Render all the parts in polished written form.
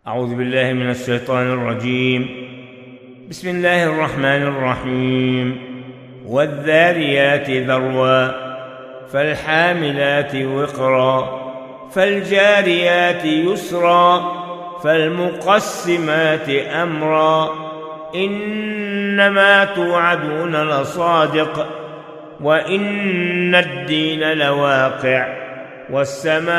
أعوذ بالله من الشيطان الرجيم. بسم الله الرحمن الرحيم. والذاريات ذروا فالحاملات وقرا فالجاريات يسرا فالمقسمات أمرا إنما توعدون لصادق وإن الدين لواقع والسماء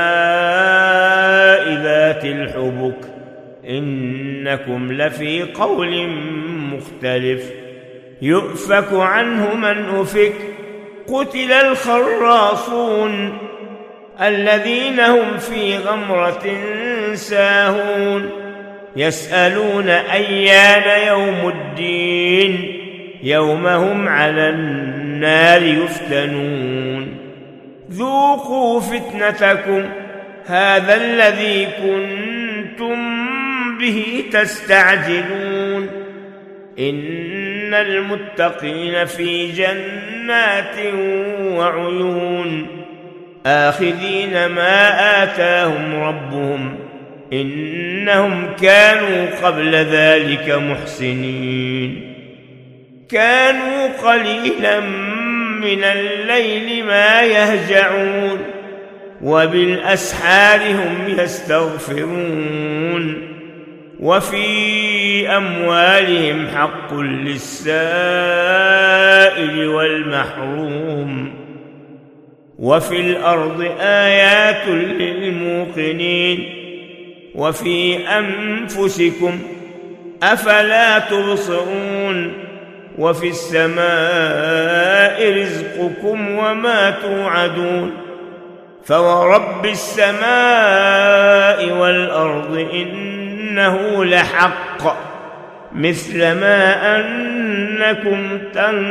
ذات الحبك إنكم لفي قول مختلف يؤفك عنه من أفك قتل الخراصون الذين هم في غمرة ساهون يسألون أيان يوم الدين يوم هم على النار يفتنون ذوقوا فتنتكم هذا الذي كنتم به تستعجلون إن المتقين في جنات وعيون آخذين ما آتاهم ربهم إنهم كانوا قبل ذلك محسنين كانوا قليلا من الليل ما يهجعون وبالأسحار هم يستغفرون وفي أموالهم حق للسائل والمحروم وفي الأرض آيات للموقنين وفي أنفسكم أفلا تبصرون وفي السماء رزقكم وما توعدون فورب السماء والأرض إنه لحق مثل ما أنكم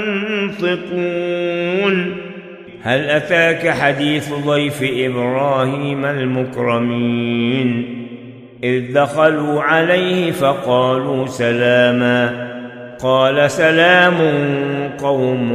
تنطقون هل أتاك حديث ضيف إبراهيم المكرمين إذ دخلوا عليه فقالوا سلاما قال سلام قوم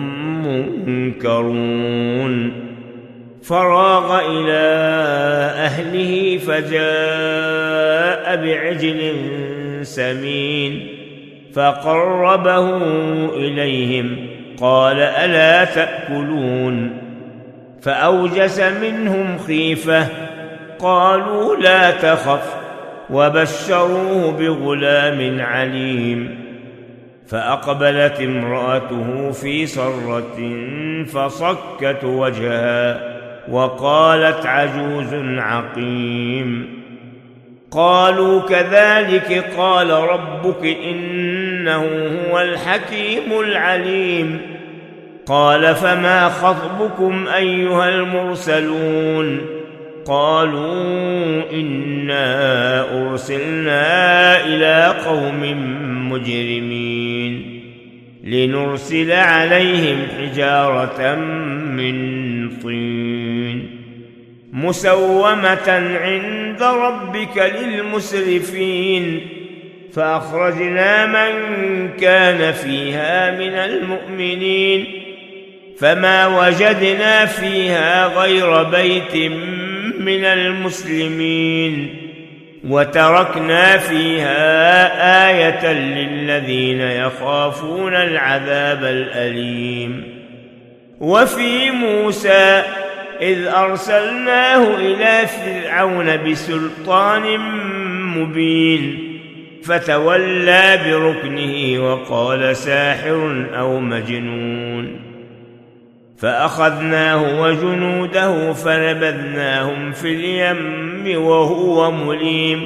منكرون فراغ إلى أهله فجاء بعجل سمين فقربه إليهم قال ألا تأكلون فأوجس منهم خيفة قالوا لا تخف وبشروه بغلام عليم فأقبلت امرأته في صرة فصكت وجهها وقالت عجوز عقيم قالوا كذلك قال ربك إنه هو الحكيم العليم قال فما خطبكم أيها المرسلون قالوا إنا أرسلنا إلى قوم مجرمين لنرسل عليهم حجارة من طين مسومة عند ربك للمسرفين فأخرجنا من كان فيها من المؤمنين فما وجدنا فيها غير بيت من المسلمين وتركنا فيها آية للذين يخافون العذاب الأليم وفي موسى إذ أرسلناه إلى فرعون بسلطان مبين فتولى بركنه وقال ساحر أو مجنون فأخذناه وجنوده فنبذناهم في اليم وهو مليم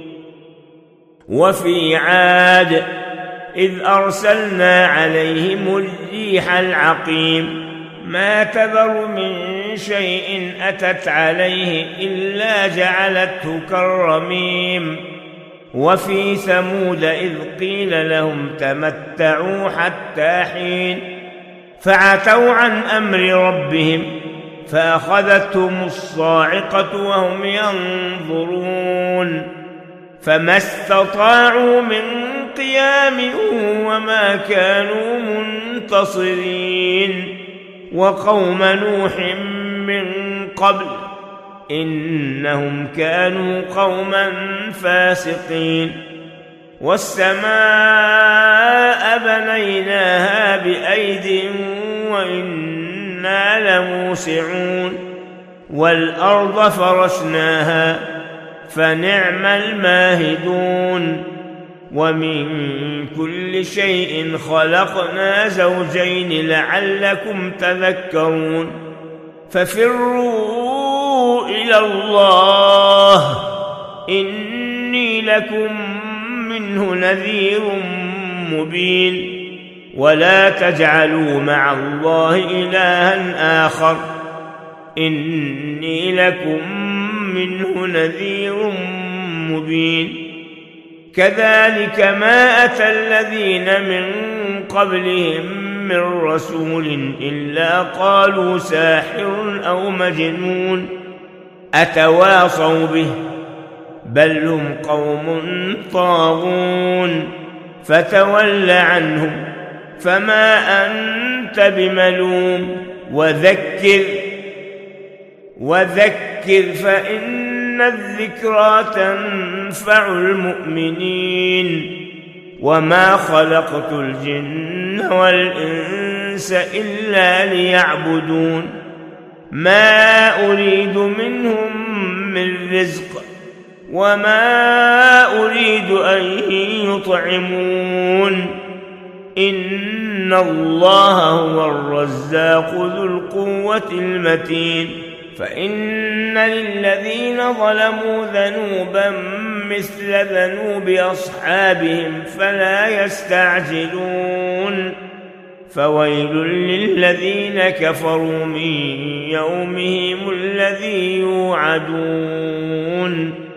وفي عاد إذ أرسلنا عليهم الريح العقيم ما تذر من شيء أتت عليه إلا جعلته كالرميم وفي ثمود إذ قيل لهم تمتعوا حتى حين فعتوا عن أمر ربهم فأخذتهم الصاعقة وهم ينظرون فما استطاعوا من قيام وما كانوا منتصرين وقوم نوح من قبل إنهم كانوا قوما فاسقين. والسماء بنيناها بأيد وإنا لموسعون. والأرض فرشناها فنعم الماهدون. ومن كل شيء خلقنا زوجين لعلكم تذكرون. ففروا إلى الله إني لكم منه نذير مبين. ولا تجعلوا مع الله إلها آخر إني لكم منه نذير مبين. كذلك ما أتى الذين من قبلهم من رسول إلا قالوا ساحر أو مجنون أتواصوا به بل هم قوم طاغون. فتول عنهم فما أنت بملوم وذكر فإن الذكرى تنفع المؤمنين. وما خلقت الجن والإنس إلا ليعبدون ما أريد منهم من رزق وما أريد أن يطعمون إن الله هو الرزاق ذو القوة المتين. فإن للذين ظلموا ذنوبا مثل ذنوب أصحابهم فلا يستعجلون. فويل للذين كفروا من يومهم الذي يوعدون.